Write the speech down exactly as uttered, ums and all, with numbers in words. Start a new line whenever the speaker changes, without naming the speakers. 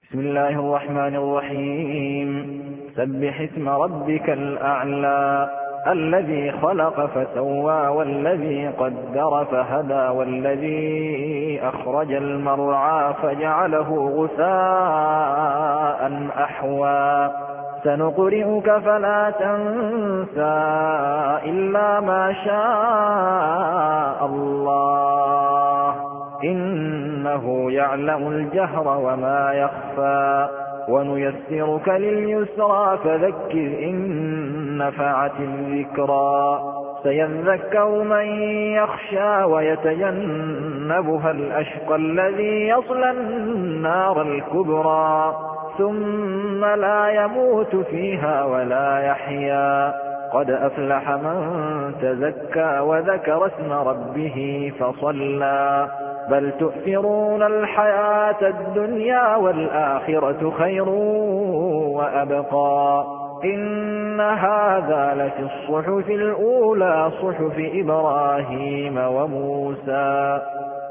بسم الله الرحمن الرحيم سبح اسم ربك الأعلى الذي خلق فسوى والذي قدر فهدى والذي أخرج المرعى فجعله غثاء أحوى سنقرئك فلا تنسى إلا ما شاء الله إنه يعلم الجهر وما يخفى ونيسرك لليسرى فذكر إن نفعت الذكرى سيذكر من يخشى ويتجنبها الأشقى الذي يصلى النار الكبرى ثم لا يموت فيها ولا يحيا قد أفلح من تزكى وذكر اسم ربه فصلى بل تؤثرون الحياة الدنيا والآخرة خير وأبقى إن هذا لفي الصحف الأولى صحف إبراهيم وموسى